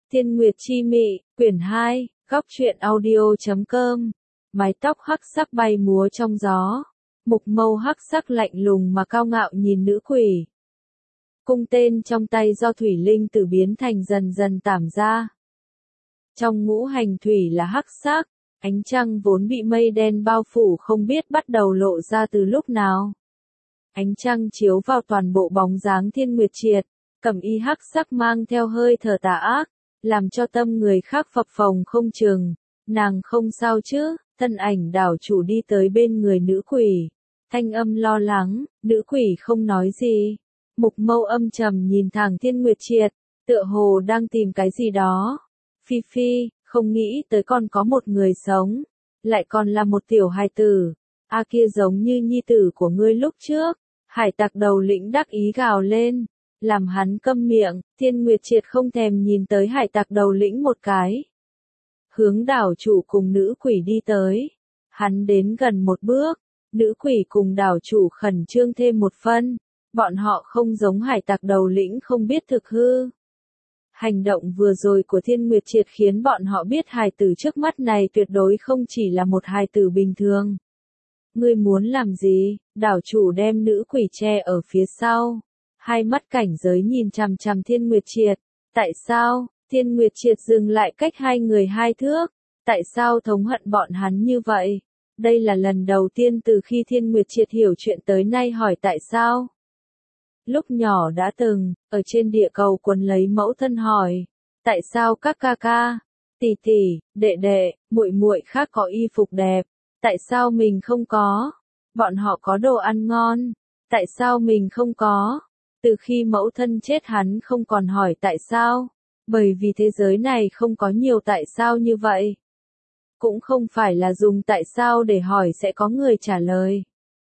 Thiên Nguyệt Chi Mị, quyển 2, góc truyện audio.com. Mái tóc hắc sắc bay múa trong gió. Mục mâu hắc sắc lạnh lùng mà cao ngạo nhìn nữ quỷ. Cung tên trong tay do thủy linh tử biến thành dần dần tảm ra. Trong ngũ hành thủy là hắc sắc, ánh trăng vốn bị mây đen bao phủ không biết bắt đầu lộ ra từ lúc nào. Ánh trăng chiếu vào toàn bộ bóng dáng Thiên Nguyệt Triệt, cẩm y hắc sắc mang theo hơi thở tà ác, làm cho tâm người khác phập phồng không chừng. Nàng không sao chứ? Thân ảnh đảo chủ đi tới bên người nữ quỷ. Thanh âm lo lắng, nữ quỷ không nói gì. Mục mâu âm trầm nhìn thẳng Thiên Nguyệt Triệt, tựa hồ đang tìm cái gì đó. Phi Phi, không nghĩ tới còn có một người sống, lại còn là một tiểu hài tử. A kia giống như nhi tử của ngươi lúc trước. Hải tặc đầu lĩnh đắc ý gào lên, làm hắn câm miệng. Thiên Nguyệt Triệt không thèm nhìn tới hải tặc đầu lĩnh một cái. Hướng đảo chủ cùng nữ quỷ đi tới. Hắn đến gần một bước, nữ quỷ cùng đảo chủ khẩn trương thêm một phân. Bọn họ không giống hải tặc đầu lĩnh không biết thực hư. Hành động vừa rồi của Thiên Nguyệt Triệt khiến bọn họ biết hài tử trước mắt này tuyệt đối không chỉ là một hài tử bình thường. Ngươi muốn làm gì? Đảo chủ đem nữ quỷ che ở phía sau. Hai mắt cảnh giới nhìn chằm chằm Thiên Nguyệt Triệt. Tại sao? Thiên Nguyệt Triệt dừng lại cách hai người 2 thước. Tại sao thống hận bọn hắn như vậy? Đây là lần đầu tiên từ khi Thiên Nguyệt Triệt hiểu chuyện tới nay hỏi tại sao. Lúc nhỏ đã từng, ở trên địa cầu quấn lấy mẫu thân hỏi. Tại sao các ca ca, tỷ tỷ, đệ đệ, muội muội khác có y phục đẹp? Tại sao mình không có? Bọn họ có đồ ăn ngon. Tại sao mình không có? Từ khi mẫu thân chết hắn không còn hỏi tại sao. Bởi vì thế giới này không có nhiều tại sao như vậy. Cũng không phải là dùng tại sao để hỏi sẽ có người trả lời.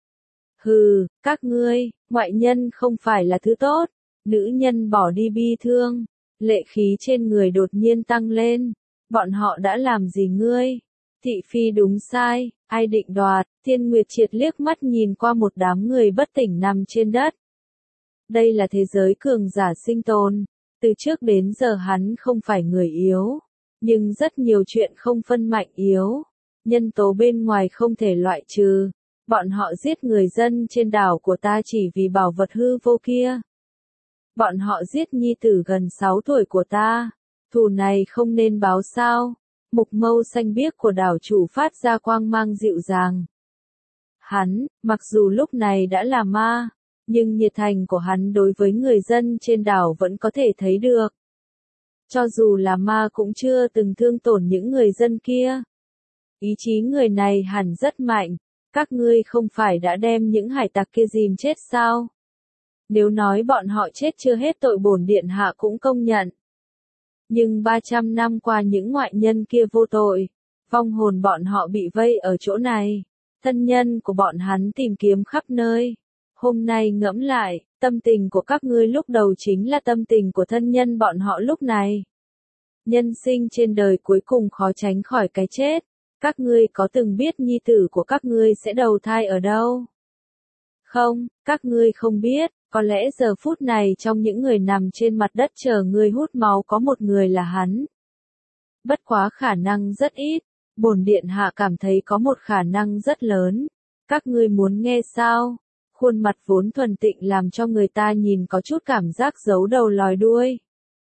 Hừ, các ngươi, ngoại nhân không phải là thứ tốt. Nữ nhân bỏ đi bi thương. Lệ khí trên người đột nhiên tăng lên. Bọn họ đã làm gì ngươi? Thị phi đúng sai, ai định đoạt? Thiên Nguyệt Triệt liếc mắt nhìn qua một đám người bất tỉnh nằm trên đất. Đây là thế giới cường giả sinh tồn. Từ trước đến giờ hắn không phải người yếu. Nhưng rất nhiều chuyện không phân mạnh yếu. Nhân tố bên ngoài không thể loại trừ. Bọn họ giết người dân trên đảo của ta chỉ vì bảo vật hư vô kia. Bọn họ giết nhi tử gần 6 tuổi của ta. Thù này không nên báo sao? Mục mâu xanh biếc của đảo chủ phát ra quang mang dịu dàng. Hắn, mặc dù lúc này đã là ma, nhưng nhiệt thành của hắn đối với người dân trên đảo vẫn có thể thấy được. Cho dù là ma cũng chưa từng thương tổn những người dân kia. Ý chí người này hẳn rất mạnh. Các ngươi không phải đã đem những hải tặc kia dìm chết sao? Nếu nói bọn họ chết chưa hết tội bổn điện hạ cũng công nhận. Nhưng 300 năm qua những ngoại nhân kia vô tội. Vong hồn bọn họ bị vây ở chỗ này. Thân nhân của bọn hắn tìm kiếm khắp nơi. Hôm nay ngẫm lại, tâm tình của các ngươi lúc đầu chính là tâm tình của thân nhân bọn họ lúc này. Nhân sinh trên đời cuối cùng khó tránh khỏi cái chết. Các ngươi có từng biết nhi tử của các ngươi sẽ đầu thai ở đâu? Không, các ngươi không biết. Có lẽ giờ phút này trong những người nằm trên mặt đất chờ ngươi hút máu có một người là hắn. Bất quá khả năng rất ít. Bổn điện hạ cảm thấy có một khả năng rất lớn. Các ngươi muốn nghe sao? Khuôn mặt vốn thuần tịnh làm cho người ta nhìn có chút cảm giác giấu đầu lòi đuôi.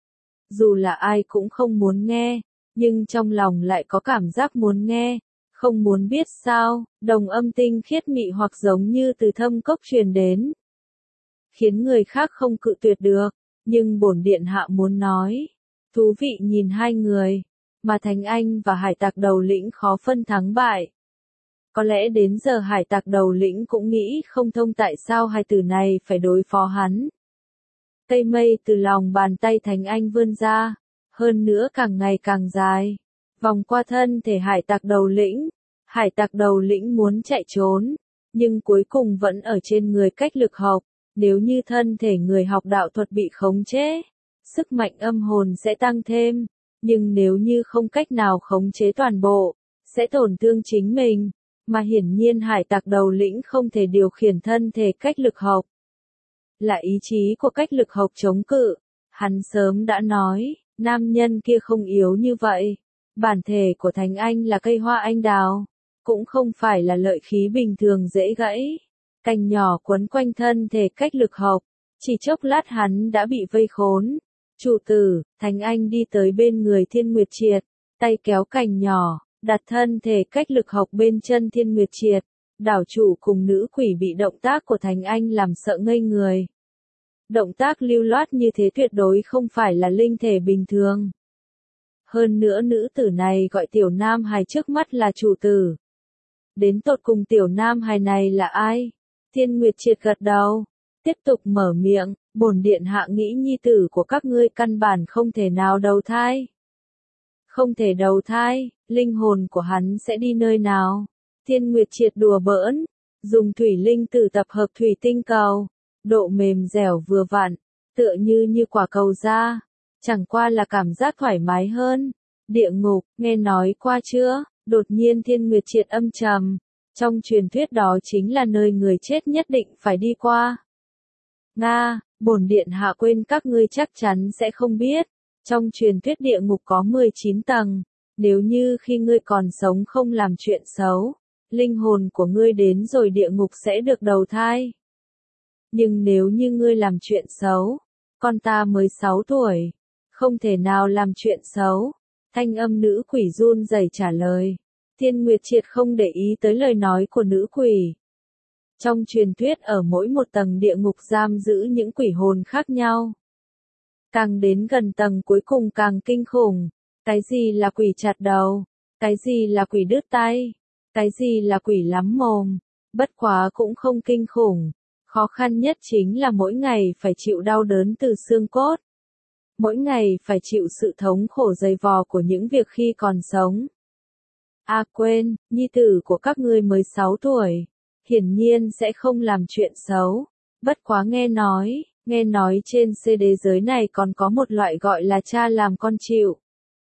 Dù là ai cũng không muốn nghe, nhưng trong lòng lại có cảm giác muốn nghe. Không muốn biết sao? Đồng âm tinh khiết mị hoặc giống như từ thâm cốc truyền đến. Khiến người khác không cự tuyệt được, nhưng bổn điện hạ muốn nói. Thú vị nhìn hai người, mà Thánh Anh và hải tặc đầu lĩnh khó phân thắng bại. Có lẽ đến giờ hải tặc đầu lĩnh cũng nghĩ không thông tại sao hai từ này phải đối phó hắn. Cây mây từ lòng bàn tay Thánh Anh vươn ra, hơn nữa càng ngày càng dài, vòng qua thân thể hải tặc đầu lĩnh. Hải tặc đầu lĩnh muốn chạy trốn, nhưng cuối cùng vẫn ở trên người cách lực học. Nếu như thân thể người học đạo thuật bị khống chế, sức mạnh âm hồn sẽ tăng thêm, nhưng nếu như không cách nào khống chế toàn bộ, sẽ tổn thương chính mình, mà hiển nhiên hải tặc đầu lĩnh không thể điều khiển thân thể cách lực học. Là ý chí của cách lực học chống cự, hắn sớm đã nói, Nam nhân kia không yếu như vậy. Bản thể của Thánh Anh là cây hoa anh đào, cũng không phải là lợi khí bình thường dễ gãy. Cành nhỏ quấn quanh thân thể cách lực học, chỉ chốc lát hắn đã bị vây khốn. Chủ tử, Thánh Anh đi tới bên người Thiên Nguyệt Triệt, tay kéo cành nhỏ, đặt thân thể cách lực học bên chân Thiên Nguyệt Triệt. Đảo chủ cùng nữ quỷ bị động tác của Thánh Anh làm sợ ngây người. Động tác lưu loát như thế tuyệt đối không phải là linh thể bình thường. Hơn nữa nữ tử này gọi tiểu nam hài trước mắt là chủ tử. Đến tột cùng tiểu nam hài này là ai? Thiên Nguyệt Triệt gật đầu, tiếp tục mở miệng, bổn điện hạ nghĩ nhi tử của các ngươi căn bản không thể nào đầu thai. Không thể đầu thai, linh hồn của hắn sẽ đi nơi nào? Thiên Nguyệt Triệt đùa bỡn, dùng thủy linh tử tập hợp thủy tinh cầu, độ mềm dẻo vừa vặn, tựa như quả cầu da, chẳng qua là cảm giác thoải mái hơn. Địa ngục, nghe nói qua chưa? Đột nhiên Thiên Nguyệt Triệt âm trầm, trong truyền thuyết đó chính là nơi người chết nhất định phải đi qua. Nga, bổn điện hạ quên các ngươi chắc chắn sẽ không biết, trong truyền thuyết địa ngục có 19 tầng, nếu như khi ngươi còn sống không làm chuyện xấu, linh hồn của ngươi đến rồi địa ngục sẽ được đầu thai. Nhưng nếu như ngươi làm chuyện xấu, con ta mới 6 tuổi, không thể nào làm chuyện xấu. Thanh âm nữ quỷ run rẩy trả lời. Thiên Nguyệt Triệt không để ý tới lời nói của nữ quỷ. Trong truyền thuyết ở mỗi một tầng địa ngục giam giữ những quỷ hồn khác nhau. Càng đến gần tầng cuối cùng càng kinh khủng. Cái gì là quỷ chặt đầu? Cái gì là quỷ đứt tay? Cái gì là quỷ lắm mồm? Bất quá cũng không kinh khủng. Khó khăn nhất chính là mỗi ngày phải chịu đau đớn từ xương cốt. Mỗi ngày phải chịu sự thống khổ dày vò của những việc khi còn sống. À quên, nhi tử của các ngươi mới 6 tuổi. Hiển nhiên sẽ không làm chuyện xấu. Bất quá nghe nói trên thế giới này còn có một loại gọi là cha làm con chịu.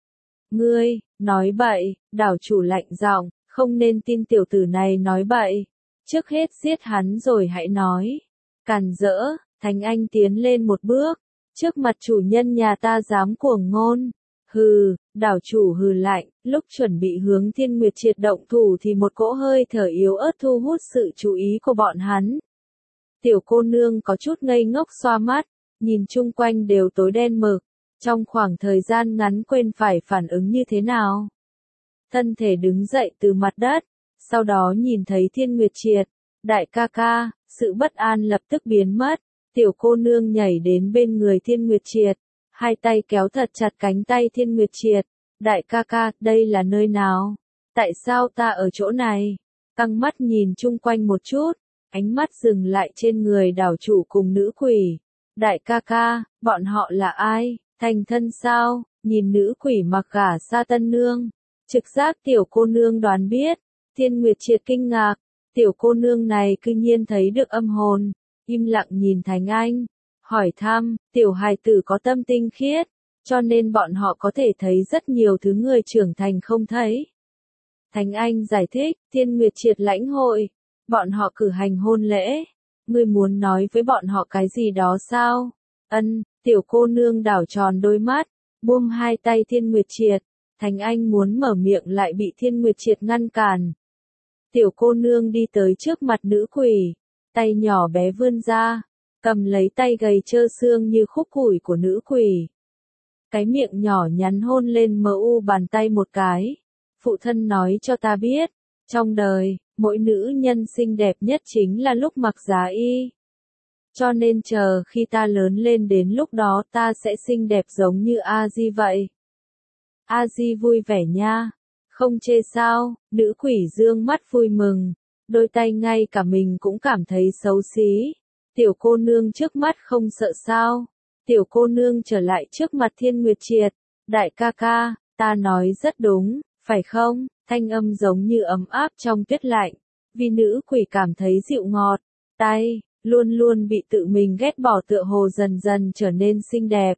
Ngươi, nói bậy, đảo chủ lạnh giọng, không nên tin tiểu tử này nói bậy. Trước hết giết hắn rồi hãy nói. Càn rỡ, Thánh Anh tiến lên một bước. Trước mặt chủ nhân nhà ta dám cuồng ngôn. Hừ, đảo chủ hừ lạnh, lúc chuẩn bị hướng Thiên Nguyệt Triệt động thủ thì một cỗ hơi thở yếu ớt thu hút sự chú ý của bọn hắn. Tiểu cô nương có chút ngây ngốc xoa mắt, nhìn chung quanh đều tối đen mực, trong khoảng thời gian ngắn quên phải phản ứng như thế nào. Thân thể đứng dậy từ mặt đất, sau đó nhìn thấy Thiên Nguyệt Triệt, đại ca ca, sự bất an lập tức biến mất. Tiểu cô nương nhảy đến bên người Thiên Nguyệt Triệt, hai tay kéo thật chặt cánh tay Thiên Nguyệt Triệt. Đại ca ca, đây là nơi nào? Tại sao ta ở chỗ này? Căng mắt nhìn chung quanh một chút, ánh mắt dừng lại trên người đảo chủ cùng nữ quỷ. Đại ca ca, bọn họ là ai? Thành thân sao? Nhìn nữ quỷ mặc gả sa tân nương. Trực giác tiểu cô nương đoán biết. Thiên Nguyệt Triệt kinh ngạc, tiểu cô nương này cư nhiên thấy được âm hồn. Im lặng nhìn Thánh Anh, hỏi thăm, tiểu hài tử có tâm tinh khiết, cho nên bọn họ có thể thấy rất nhiều thứ người trưởng thành không thấy. Thánh Anh giải thích, Thiên Nguyệt Triệt lãnh hội, bọn họ cử hành hôn lễ, ngươi muốn nói với bọn họ cái gì đó sao? Ân, tiểu cô nương đảo tròn đôi mắt, buông hai tay Thiên Nguyệt Triệt, Thánh Anh muốn mở miệng lại bị Thiên Nguyệt Triệt ngăn cản. Tiểu cô nương đi tới trước mặt nữ quỷ. Tay nhỏ bé vươn ra, cầm lấy tay gầy trơ xương như khúc củi của nữ quỷ. Cái miệng nhỏ nhắn hôn lên mờ u bàn tay một cái. Phụ thân nói cho ta biết, trong đời, mỗi nữ nhân xinh đẹp nhất chính là lúc mặc giá y. Cho nên chờ khi ta lớn lên đến lúc đó ta sẽ xinh đẹp giống như A-di vậy. A-di vui vẻ nha, không chê sao, nữ quỷ dương mắt vui mừng. Đôi tay ngay cả mình cũng cảm thấy xấu xí. Tiểu cô nương trước mắt không sợ sao. Tiểu cô nương trở lại trước mặt Thiên Nguyệt Triệt. Đại ca ca, ta nói rất đúng, phải không? Thanh âm giống như ấm áp trong tuyết lạnh. Vì nữ quỷ cảm thấy dịu ngọt. Tay, luôn luôn bị tự mình ghét bỏ tựa hồ dần dần trở nên xinh đẹp.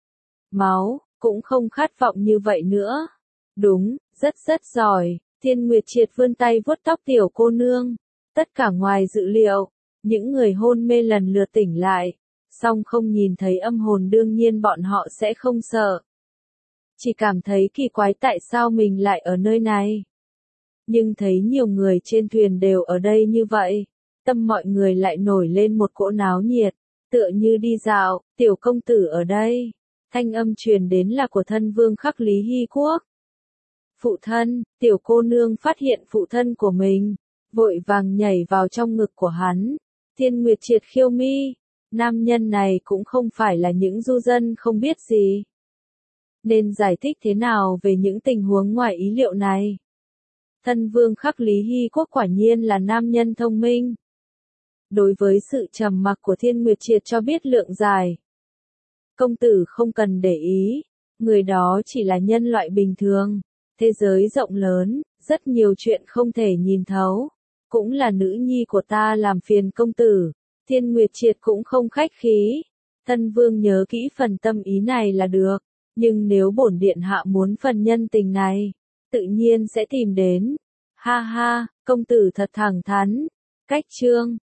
Máu, cũng không khát vọng như vậy nữa. Đúng, rất giỏi. Thiên Nguyệt Triệt vươn tay vuốt tóc tiểu cô nương. Tất cả ngoài dự liệu, những người hôn mê lần lượt tỉnh lại, song không nhìn thấy âm hồn đương nhiên bọn họ sẽ không sợ. chỉ cảm thấy kỳ quái tại sao mình lại ở nơi này. Nhưng thấy nhiều người trên thuyền đều ở đây như vậy, tâm mọi người lại nổi lên một cỗ náo nhiệt, tựa như đi dạo, tiểu công tử ở đây. Thanh âm truyền đến là của thân vương Khắc Lý Hy Quốc. Phụ thân, tiểu cô nương phát hiện phụ thân của mình, vội vàng nhảy vào trong ngực của hắn. Thiên Nguyệt Triệt khiêu mi, nam nhân này cũng không phải là những du dân không biết gì. Nên giải thích thế nào về những tình huống ngoài ý liệu này? Thân vương Khắc Lý Hy Quốc quả nhiên là nam nhân thông minh. Đối với sự trầm mặc của Thiên Nguyệt Triệt cho biết lượng dài. Công tử không cần để ý, người đó chỉ là nhân loại bình thường. Thế giới rộng lớn, rất nhiều chuyện không thể nhìn thấu. Cũng là nữ nhi của ta làm phiền công tử. Thiên Nguyệt Triệt cũng không khách khí. Thân vương nhớ kỹ phần tâm ý này là được. Nhưng nếu bổn điện hạ muốn phần nhân tình này, tự nhiên sẽ tìm đến. Ha ha, công tử thật thẳng thắn. Cách chương